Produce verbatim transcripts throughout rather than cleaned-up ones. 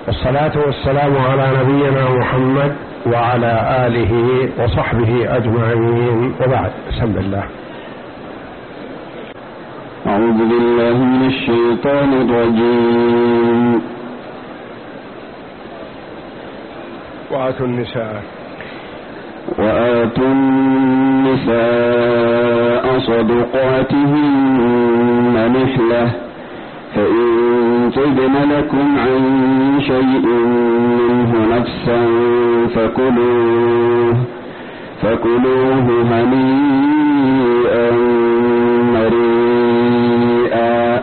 والصلاة والسلام على نبينا محمد وعلى آله وصحبه أجمعين، وبعد. بسم الله. أعوذ بالله من الشيطان الرجيم. وآتوا النساء وآتوا النساء صدقاتهن نحلة فإن طبن لكم عن شيء منه نفسا فكلوه فكلوه هنيئا مريئا.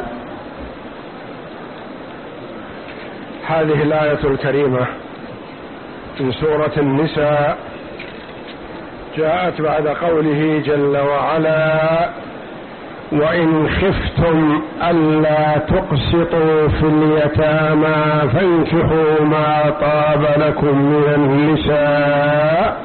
هذه الآية الكريمة من سورة النساء جاءت بعد قوله جل وعلا: وإن خفتم ألا تقسطوا في اليتامى فانكحوا ما طاب لكم من النساء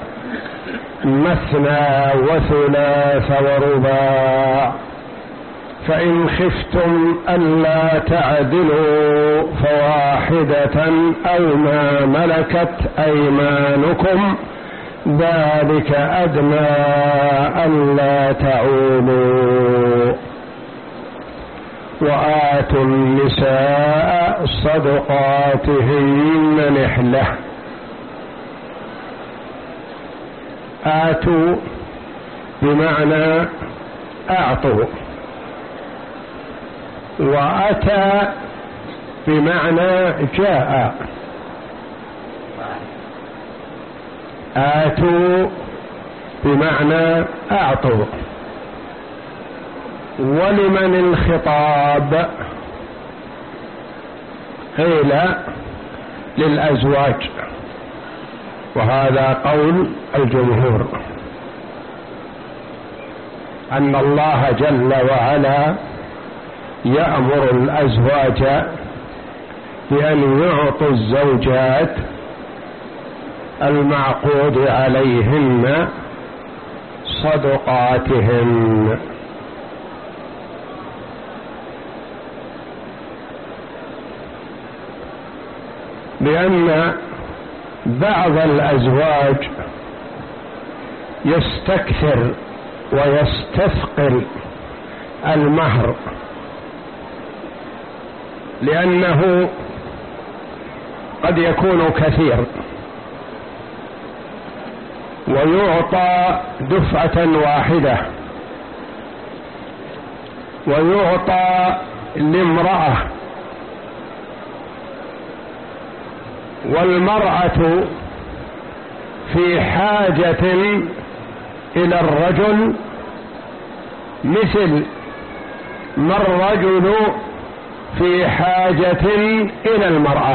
مثنى وثلاث ورباع فإن خفتم ألا تعدلوا فواحدة أو ما ملكت أيمانكم ذلك أدنى ألا تعولوا. وآتوا النساء صدقاتهن نحلة. آتوا بمعنى أعطوا، وأتى بمعنى جاء. آتوا بمعنى أعطوا. ولمن الخطاب؟ قيل للأزواج، وهذا قول الجمهور، أن الله جل وعلا يأمر الأزواج بأن يعطوا الزوجات المعقود عليهن صدقاتهن. لأن بعض الأزواج يستكثر ويستثقل المهر، لأنه قد يكون كثير ويعطى دفعة واحدة، ويعطى لامرأة، والمرأة في حاجة إلى الرجل مثل ما الرجل في حاجة إلى المرأة،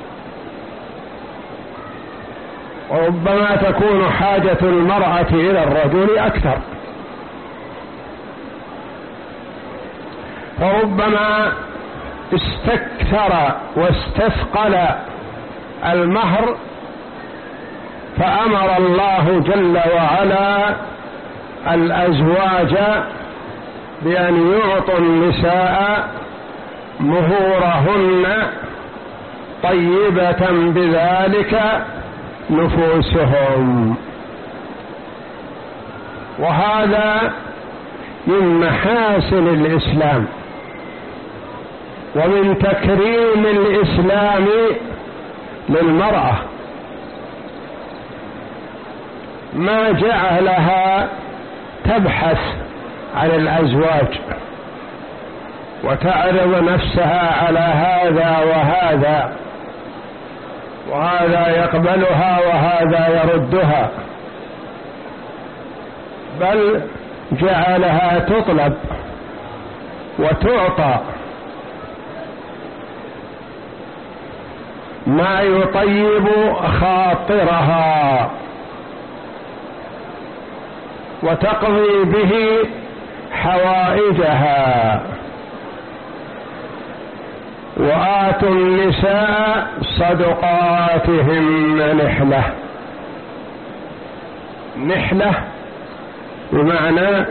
وربما تكون حاجة المرأة إلى الرجل أكثر، وربما استكثر واستثقل المهر، فأمر الله جل وعلا الأزواج بأن يعطوا النساء مهورهن طيبة بذلك نفوسهم. وهذا من محاسن الإسلام ومن تكريم الإسلام للمرأة، ما جعلها تبحث عن الأزواج وتعرض نفسها على هذا وهذا، وهذا يقبلها وهذا يردها، بل جعلها تطلب وتعطى ما يطيب خاطرها وتقضي به حوائجها. وآتوا النساء صدقاتهن نحلة. نحلة بمعنى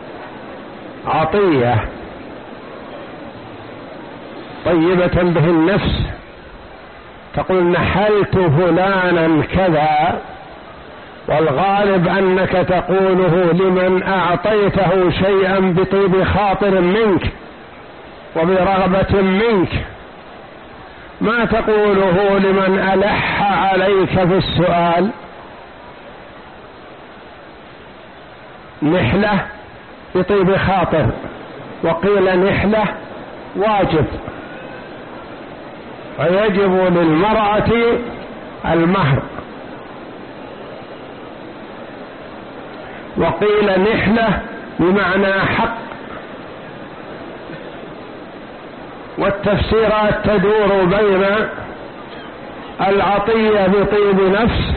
عطية طيبة به النفس تقول نحلت فلانا كذا، والغالب أنك تقوله لمن أعطيته شيئا بطيب خاطر منك وبرغبة منك، ما تقوله لمن ألح عليك في السؤال. نحلة بطيب خاطر، وقيل نحلة واجب، ويجب للمرأة المهر، وقيل نحلة بمعنى حق، والتفسيرات تدور بين العطية بطيب نفس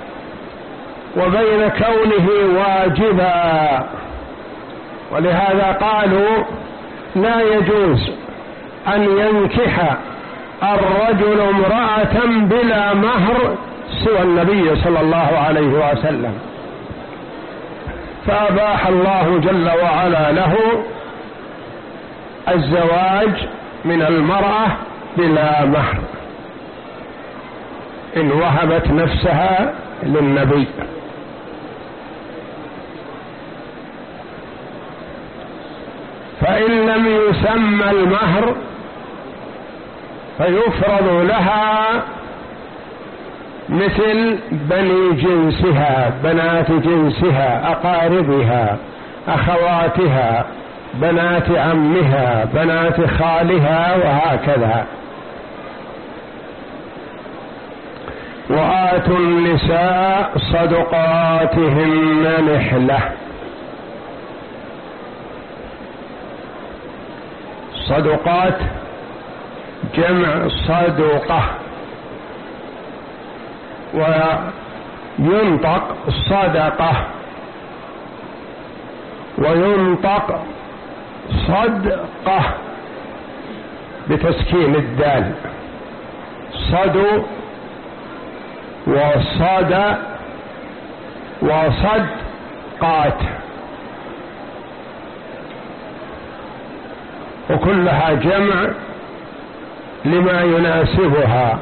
وبين كونه واجبا. ولهذا قالوا لا يجوز أن ينكح الرجل امرأة بلا مهر سوى النبي صلى الله عليه وسلم، فأباح الله جل وعلا له الزواج من المرأة بلا مهر إن وهبت نفسها للنبي. فإن لم يسمى المهر فيفرض لها مثل بني جنسها، بنات جنسها، أقاربها، أخواتها، بنات عمها، بنات خالها، وهكذا. وآتوا النساء صدقاتهن نحلة. صدقات جمع صدقة، وينطق صدقة، وينطق صدقة بتسكين الدال، صدو وصد وصدقات، وكلها جمع لما يناسبها.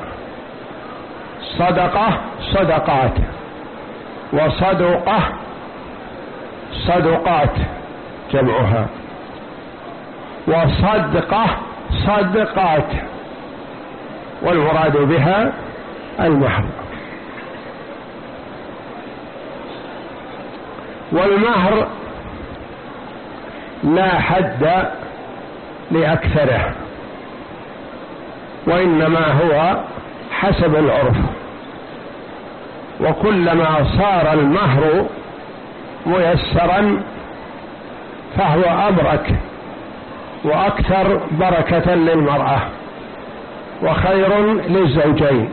صدقة صدقات، وصدقة صدقات جمعها، وصدقة صدقات، والمراد بها المهر. والمهر لا حد لأكثره، وإنما هو حسب العرف، وكلما صار المهر ميسرا فهو أبرك وأكثر بركة للمرأة وخير للزوجين.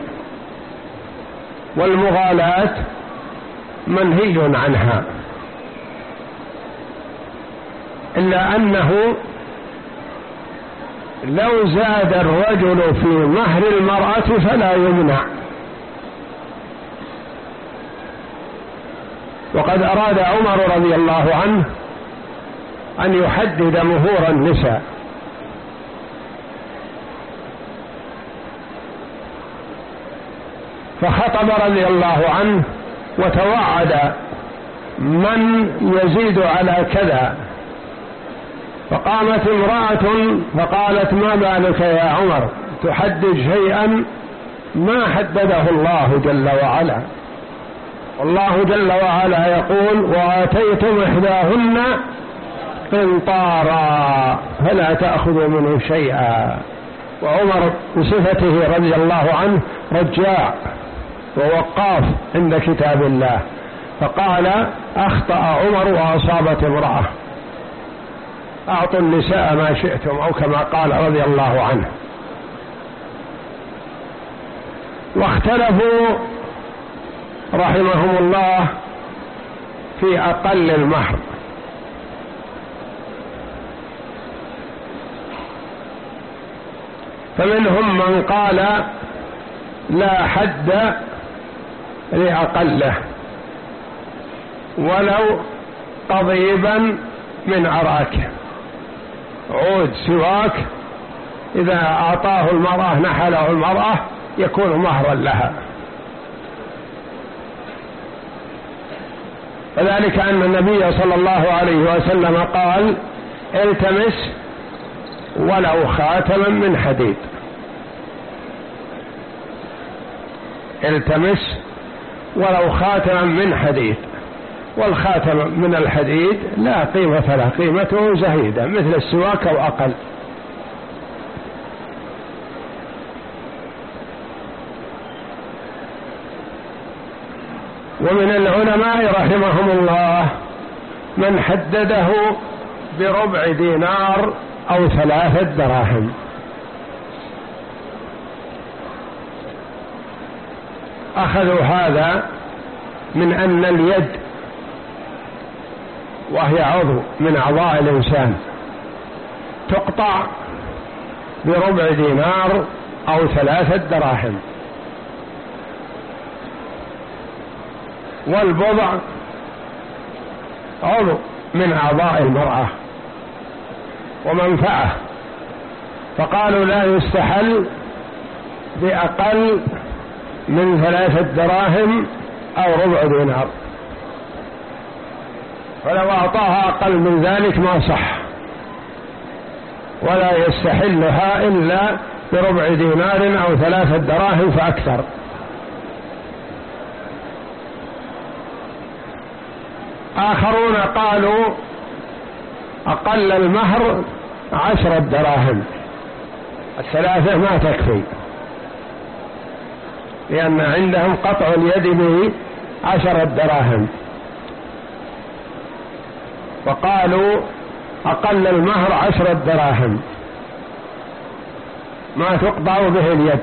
والمغالاة منهي عنها، إلا أنه لو زاد الرجل في مهر المرأة فلا يمنع. وقد أراد عمر رضي الله عنه أن يحدد مهور النساء، فخطب رضي الله عنه وتوعد من يزيد على كذا، فقامت امرأة فقالت ما بالك يا عمر تحدد شيئا ما حدده الله جل وعلا؟ والله جل وعلا يقول وآتيتم إحداهن قنطارا فلا تأخذوا منه شيئا. وعمر بصفته رضي الله عنه رجاع ووقاف عند كتاب الله، فقال أخطأ عمر وأصابت امرأة، أعطوا النساء ما شئتم، أو كما قال رضي الله عنه. واختلفوا رحمهم الله في أقل المهر، فمنهم من قال لا حد لأقله ولو قضيبا من عراك، عود سواك إذا أعطاه المرأة نحله المرأة يكون مهرا لها. وذلك أن النبي صلى الله عليه وسلم قال: التمس ولو خاتما من حديد. التمس ولو خاتما من حديد، والخاتم من الحديد لا قيمة له، قيمته زهيدة مثل السواك أو أقل. ومن العلماء رحمهم الله من حدده بربع دينار أو ثلاثة دراهم. أخذوا هذا من أن اليد وهي عضو من أعضاء الإنسان تقطع بربع دينار أو ثلاثة دراهم، والبضع عضو من أعضاء المرأة ومنفعة، فقالوا لا يستحل بأقل من ثلاثة دراهم أو ربع دينار، ولو أعطاها أقل من ذلك ما صح، ولا يستحلها إلا بربع دينار أو ثلاثة دراهم فأكثر. آخرون قالوا أقل المهر عشرة دراهم، الثلاثة ما تكفي، لأن عندهم قطع اليد به عشرة دراهم، وقالوا أقل المهر عشرة دراهم ما تقطع به اليد.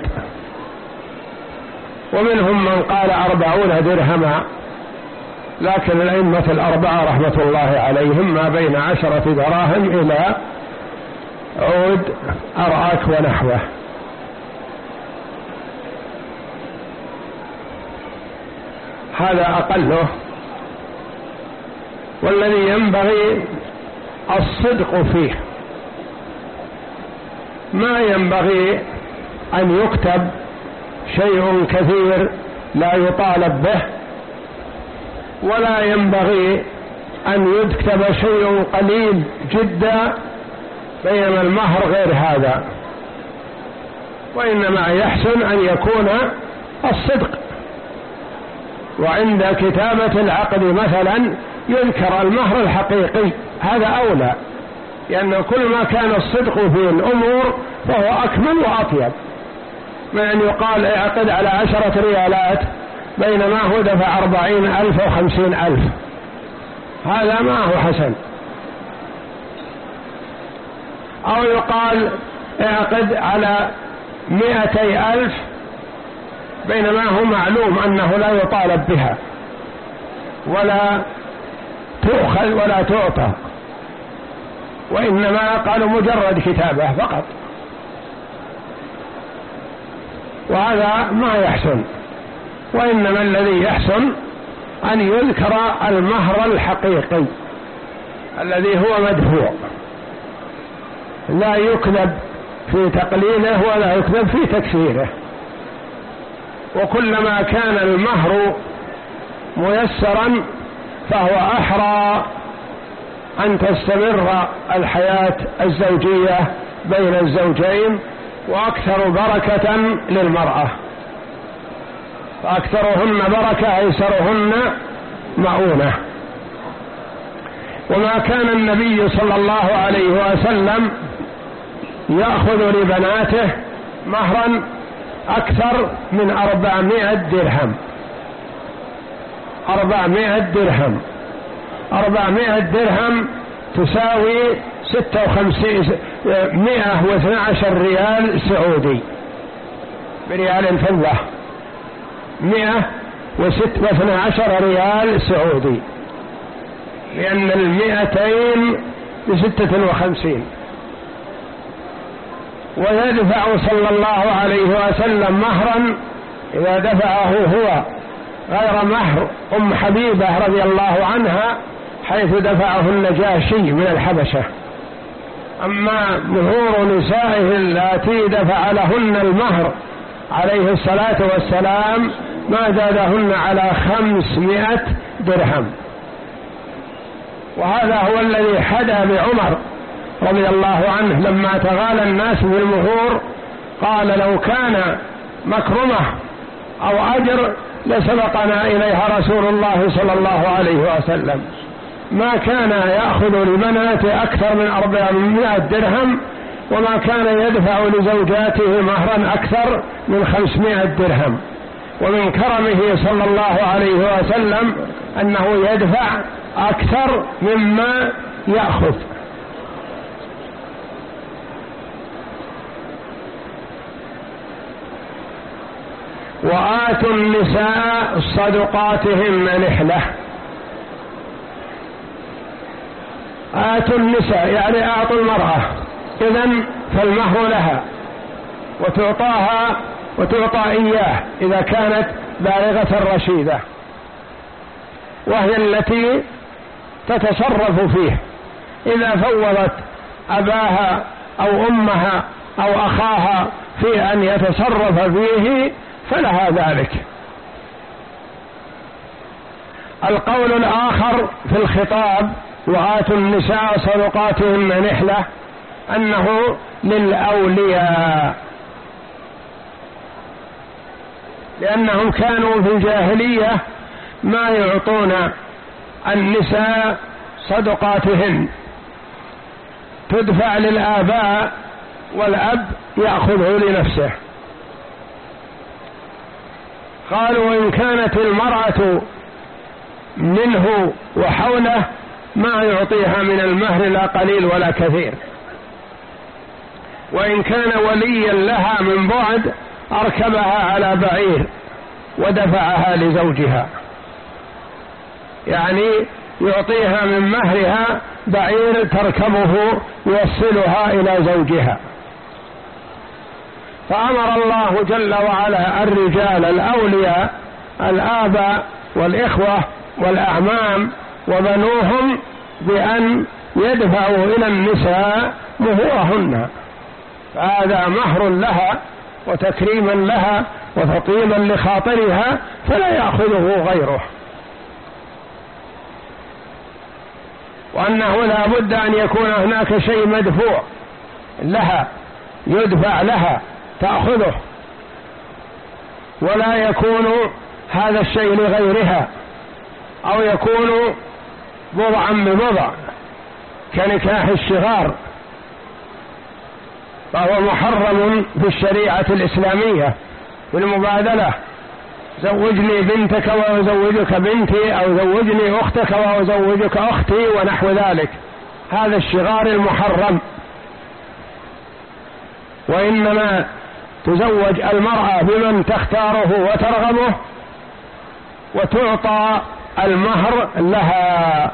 ومنهم من قال أربعون درهما، لكن الأئمة الأربعة رحمة الله عليهم ما بين عشرة دراهم إلى عود أرعاك ونحوه. هذا أقله، والذي ينبغي الصدق فيه، ما ينبغي أن يكتب شيء كثير لا يطالب به، ولا ينبغي أن يكتب شيء قليل جدا، بينما المهر غير هذا، وإنما يحسن أن يكون الصدق. وعند كتابة العقد مثلا يذكر المهر الحقيقي، هذا أولى، لأن كل ما كان الصدق في الأمور فهو أكمل وأطيب من أن يقال اعقد على عشرة ريالات بينما هو دفع أربعين ألف أو خمسين ألف، هذا ما هو حسن. أو يقال اعقد على مئتي ألف بينما هو معلوم أنه لا يطالب بها ولا تؤخذ ولا تعطى، وإنما قالوا مجرد كتابة فقط، وهذا ما يحسن. وإنما الذي يحسن أن يذكر المهر الحقيقي الذي هو مدفوع، لا يكذب في تقليله ولا يكذب في تكسيره. وكلما كان المهر ميسرا فهو أحرى أن تستمر الحياة الزوجية بين الزوجين، وأكثر بركة للمرأة، فأكثرهن بركة أيسرهن مؤونة. وما كان النبي صلى الله عليه وسلم يأخذ لبناته مهرا أكثر من أربعمائة درهم. أربعمائة درهم أربعمائة درهم تساوي ستة وخمسين مائة واثنى عشر ريال سعودي بريال فضة، مائة واثنى عشر ريال سعودي، لأن المائتين بستة وخمسين. ويدفع صلى الله عليه وسلم مهرا إذا دفعه هو غير مهر أم حبيبة رضي الله عنها حيث دفعه النجاشي من الحبشة. أما مهور نسائه اللاتي دفع لهن المهر عليه الصلاة والسلام ما زادهن على خمسمائة درهم. وهذا هو الذي حدا بعمر رضي الله عنه لما تغالى الناس في المهور، قال لو كان مكرمة أو أجر لسبقنا إليها رسول الله صلى الله عليه وسلم، ما كان يأخذ لبناته أكثر من أربعمائة درهم، وما كان يدفع لزوجاته مهرا أكثر من خمسمائة درهم. ومن كرمه صلى الله عليه وسلم أنه يدفع أكثر مما يأخذ. وآتوا النساء صدقاتهن نحلة. آتوا النساء يعني أعطوا المرأة، إذن فالمهر لها وتعطاها وتعطى إياه إذا كانت بالغة رشيدة، وهي التي تتصرف فيه. إذا فوضت أباها أو أمها أو أخاها في أن يتصرف فيه فلها ذلك. القول الآخر في الخطاب وآتوا النساء صدقاتهن نحلة أنه للأولياء، لأنهم كانوا في الجاهلية ما يعطون النساء صدقاتهن، تدفع للآباء والأب يأخذه لنفسه. قالوا إن كانت المرأة منه وحوله ما يعطيها من المهر لا قليل ولا كثير، وإن كان وليا لها من بعد أركبها على بعير ودفعها لزوجها، يعني يعطيها من مهرها بعير تركبه يوصلها إلى زوجها. فأمر الله جل وعلا الرجال الأولياء الآباء والإخوة والأعمام وبنوهم بأن يدفعوا إلى النساء مهورهن، فهذا مهر لها وتكريما لها وتطيبا لخاطرها، فلا يأخذه غيره. وأنه لا بد أن يكون هناك شيء مدفوع لها يدفع لها تأخذه، ولا يكون هذا الشيء لغيرها، أو يكون بضعا ببضع كنكاح الشغار، فهو محرم في الشريعة الإسلامية في المبادلة، زوجني بنتك وأزوجك بنتي، أو زوجني أختك وأزوجك أختي ونحو ذلك، هذا الشغار المحرم. وإنما تزوج المرأة بمن تختاره وترغبه وتعطى المهر لها.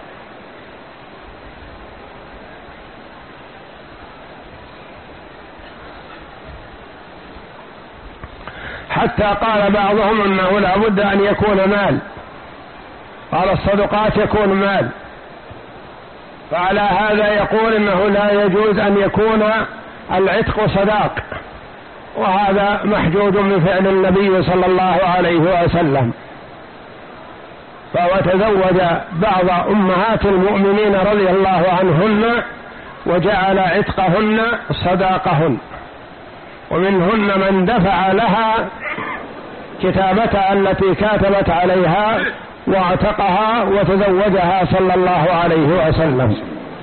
حتى قال بعضهم أنه لا بد أن يكون مال، قال الصدقات يكون مال، فعلى هذا يقول إنه لا يجوز أن يكون العتق صداق، وهذا محجوج من فعل النبي صلى الله عليه وسلم. فهو تزوج بعض أمهات المؤمنين رضي الله عنهن وجعل عتقهن صداقهن، ومنهن من دفع لها كتابتها التي كاتبت عليها واعتقها وتزوجها صلى الله عليه وسلم.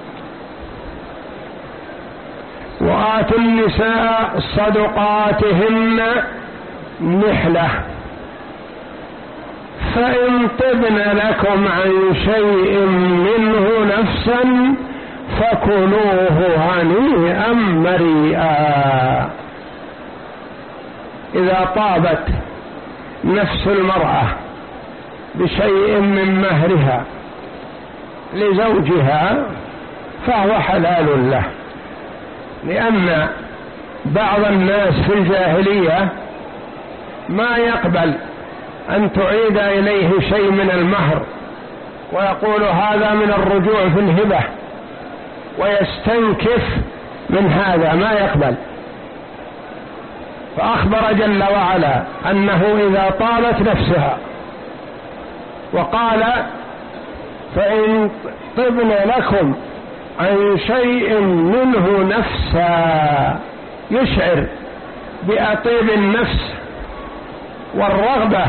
وآتوا النساء صدقاتهن نحلة، فإن طبن لكم عن شيء منه نفسا فكلوه هنيئا مريئا. إذا طابت نفس المرأة بشيء من مهرها لزوجها فهو حلال له، لأن بعض الناس في الجاهلية ما يقبل أن تعيد إليه شيء من المهر، ويقول هذا من الرجوع في الهبة، ويستنكف من هذا ما يقبل. فأخبر جل وعلا أنه إذا طابت نفسها، وقال فإن طبن لكم عن شيء منه نفسا، يشعر بأطيب النفس والرغبة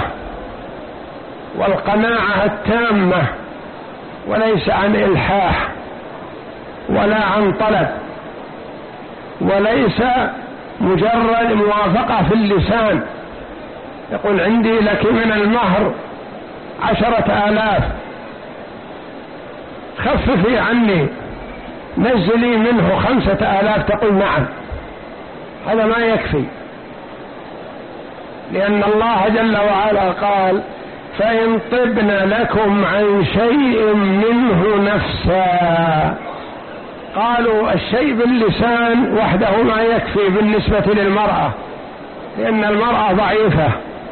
والقناعة التامة، وليس عن إلحاح ولا عن طلب، وليس مجرد موافقة في اللسان، يقول عندي لك من المهر عشرة آلاف خففي عني نزلي منه خمسة آلاف، تقول نعم. هذا ما يكفي، لأن الله جل وعلا قال فإن طبن لكم عن شيء منه نفسا. قالوا الشيء باللسان وحده ما يكفي بالنسبة للمرأة، لأن المرأة ضعيفة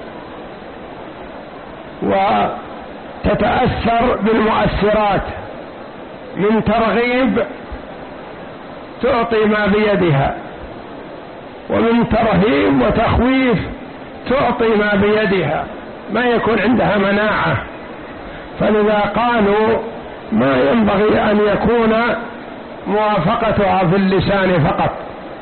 وتتأثر بالمؤثرات، من ترغيب تعطي ما بيدها، ومن ترهيب وتخويف تعطي ما بيدها، ما يكون عندها مناعة. فلذا قالوا ما ينبغي أن يكون موافقتها في اللسان فقط.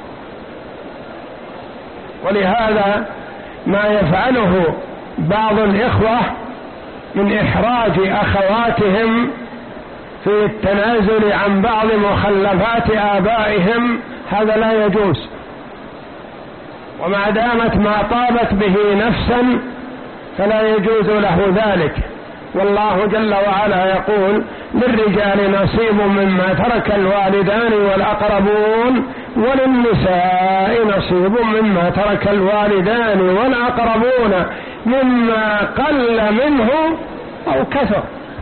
ولهذا ما يفعله بعض الإخوة من إحراج أخواتهم في التنازل عن بعض مخلفات آبائهم، هذا لا يجوز، وما دامت ما طابت به نفسا فلا يجوز له ذلك. والله جل وعلا يقول للرجال نصيب مما ترك الوالدان والأقربون وللنساء نصيب مما ترك الوالدان والأقربون مما قل منه أو كثر،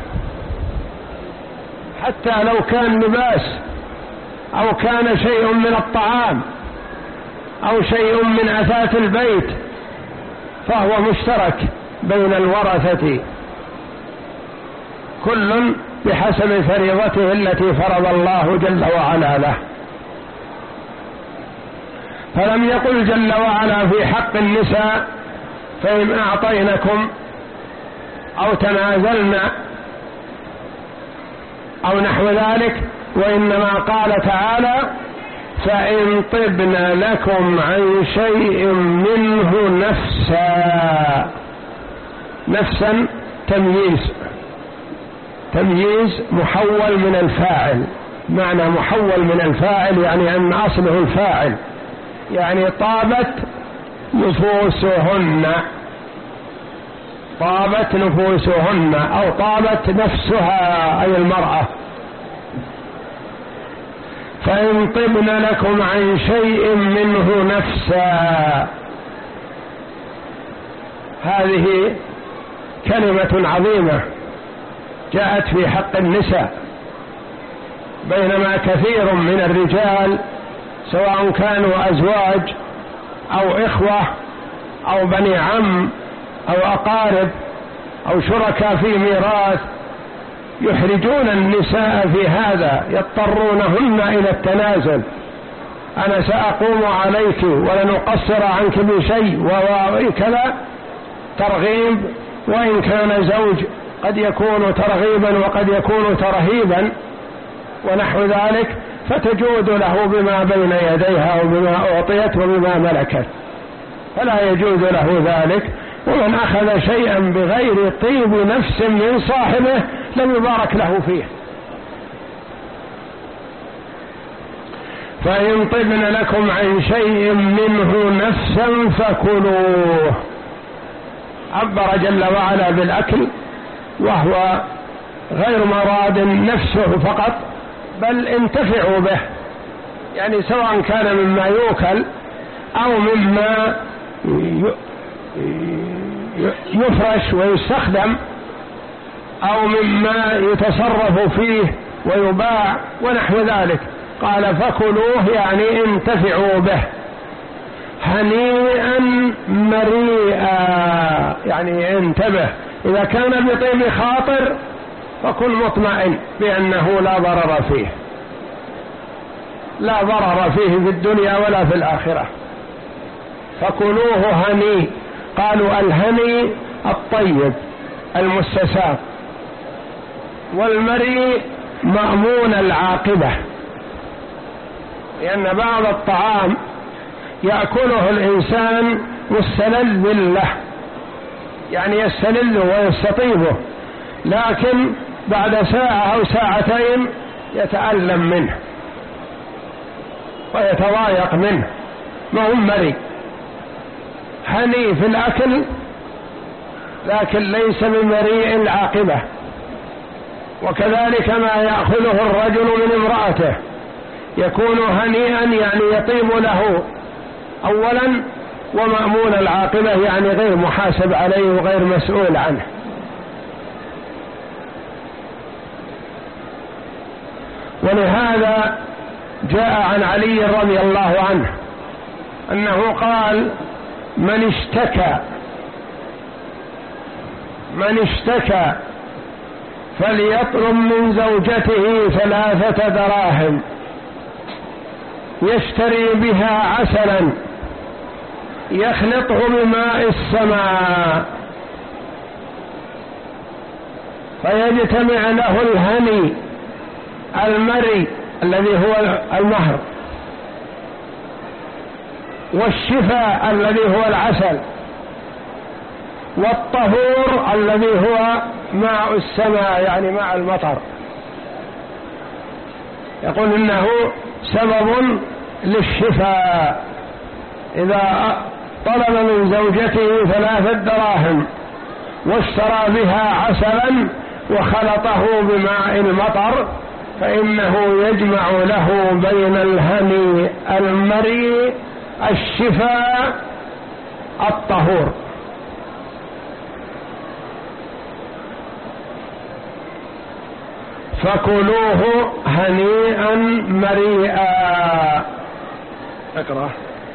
حتى لو كان لباس أو كان شيء من الطعام أو شيء من أثاث البيت فهو مشترك بين الورثة، كل بحسب فريضته التي فرض الله جل وعلا له. فلم يقل جل وعلا في حق النساء فإن أعطينكم أو تنازلنا أو نحو ذلك، وإنما قال تعالى فإن طبن لكم عن شيء منه نفسا. نفسا تمييز، تمييز محول من الفاعل. معنى محول من الفاعل يعني أن أصله الفاعل، يعني طابت نفوسهن، طابت نفوسهن أو طابت نفسها أي المرأة. فإن طبن لكم عن شيء منه نفسا، هذه كلمة عظيمة جاءت في حق النساء، بينما كثير من الرجال سواء كانوا أزواج أو إخوة أو بني عم أو أقارب أو شركاء في ميراث يحرجون النساء في هذا، يضطرونهن إلى التنازل، أنا سأقوم عليك ولن أقصر عنك بشيء وكذا، ترغيب، وإن كان زوج قد يكون ترغيبا وقد يكون ترهيبا ونحو ذلك، فتجود له بما بين يديها وبما أعطيت وبما ملكت، فلا يجوز له ذلك. ومن أخذ شيئا بغير طيب نفس من صاحبه لم يبارك له فيه. فإن طبن لكم عن شيء منه نفسا فكلوه. عبر جل وعلا بالأكل، وهو غير مراد نفسه فقط، بل انتفعوا به، يعني سواء كان مما يؤكل أو مما يفرش ويستخدم أو مما يتصرف فيه ويباع ونحو ذلك. قال فكلوه يعني انتفعوا به هنيئا مريئا، يعني انتبه، إذا كان بطيب خاطر فكن مطمئن بأنه لا ضرر فيه، لا ضرر فيه في الدنيا ولا في الآخرة. فكلوه هني. قالوا الهني الطيب المستساغ، والمريء مأمون العاقبة، لأن بعض الطعام يأكله الإنسان مستلذ له، يعني يستلذه ويستطيبه، لكن بعد ساعة أو ساعتين يتألم منه ويتضايق منه، ما هو مريء. هني في الأكل لكن ليس بمريء العاقبة. وكذلك ما يأخذه الرجل من امرأته يكون هنيئا، يعني يطيب له أولا، ومأمون العاقبة يعني غير محاسب عليه وغير مسؤول عنه. ولهذا جاء عن علي رضي الله عنه أنه قال: من اشتكى من اشتكى فليطلب من زوجته ثلاثة دراهم يشتري بها عسلا يخلطه بماء السماء فيجتمع له الهني المري الذي هو المهر، والشفاء الذي هو العسل، والطهور الذي هو ماء السماء يعني ماء المطر. يقول إنه سبب للشفاء. إذا طلب من زوجته ثلاثة دراهم واشترى بها عسلا وخلطه بماء المطر فإنه يجمع له بين الهني المري الشفاء الطهور. فكلوه هنيئا مريئا. اقرأ.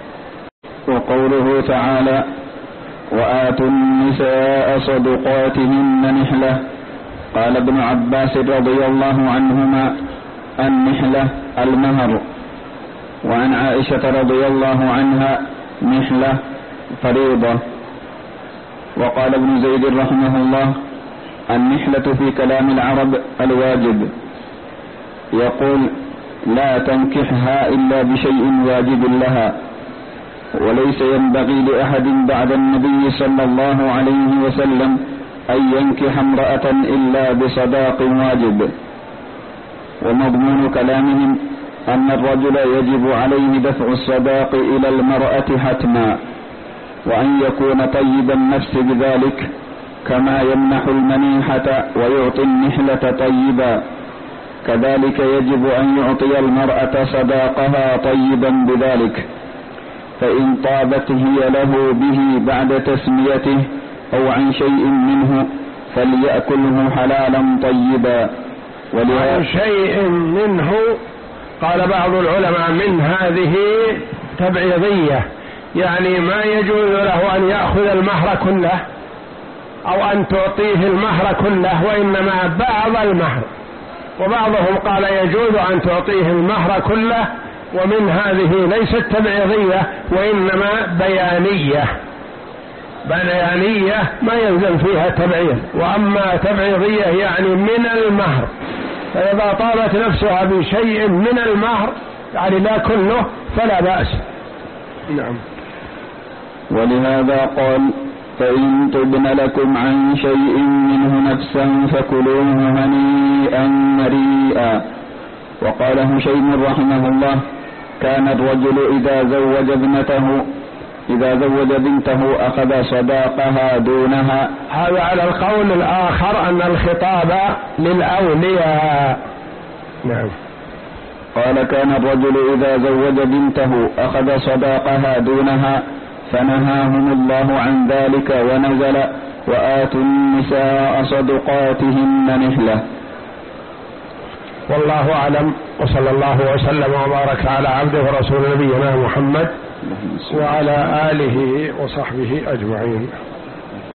وقوله تعالى: وآتوا النساء صدقاتهن نحلة. قال ابن عباس رضي الله عنهما: النحلة المهر. وعن عائشة رضي الله عنها: نحلة فريضة. وقال ابن زيد رحمه الله: النحلة في كلام العرب الواجب، يقول: لا تنكحها إلا بشيء واجب لها، وليس ينبغي لأحد بعد النبي صلى الله عليه وسلم أن ينكح امرأة إلا بصداق واجب. ومضمون كلامهم أن الرجل يجب عليه دفع الصداق إلى المرأة حتما، وأن يكون طيب النفس بذلك، كما يمنح المنيحة ويعطي النحلة طيبا، كذلك يجب أن يعطي المرأة صداقها طيبا بذلك، فإن طابت هي له به بعد تسميته أو عن شيء منه فليأكله حلالا طيبا. عن شيء منه قال بعض العلماء من هذه تبعيضية، يعني ما يجوز له أن يأخذ المهر كله أو أن تعطيه المهر كله، وإنما بعض المهر. وبعضهم قال يجوز أن تعطيه المهر كله، ومن هذه ليست تبعيضية وإنما بيانية. بيانية ما يلزم فيها تبعيض، وأما تبعيضية يعني من المهر، فإذا طالت نفسها بشيء من المهر يعني لا كله فلا بأس. نعم. ولهذا قال: فإن تبن لكم عن شيء منه نفسا فكلوه هنيئا مريئا. وقال هشيم رحمه الله: كان الرجل إذا زوج ابنته إذا زوج بنته أخذ صداقها دونها. هذا على القول الآخر أن الخطاب للأولياء. نعم. قال: كان الرجل إذا زوج بنته أخذ صداقها دونها، فنهاهم الله عن ذلك ونزل: وآتوا النساء صدقاتهن نحلة. والله أعلم، وصلى الله وسلم وبارك على عبده ورسول نبينا محمد وعلى آله وصحبه أجمعين.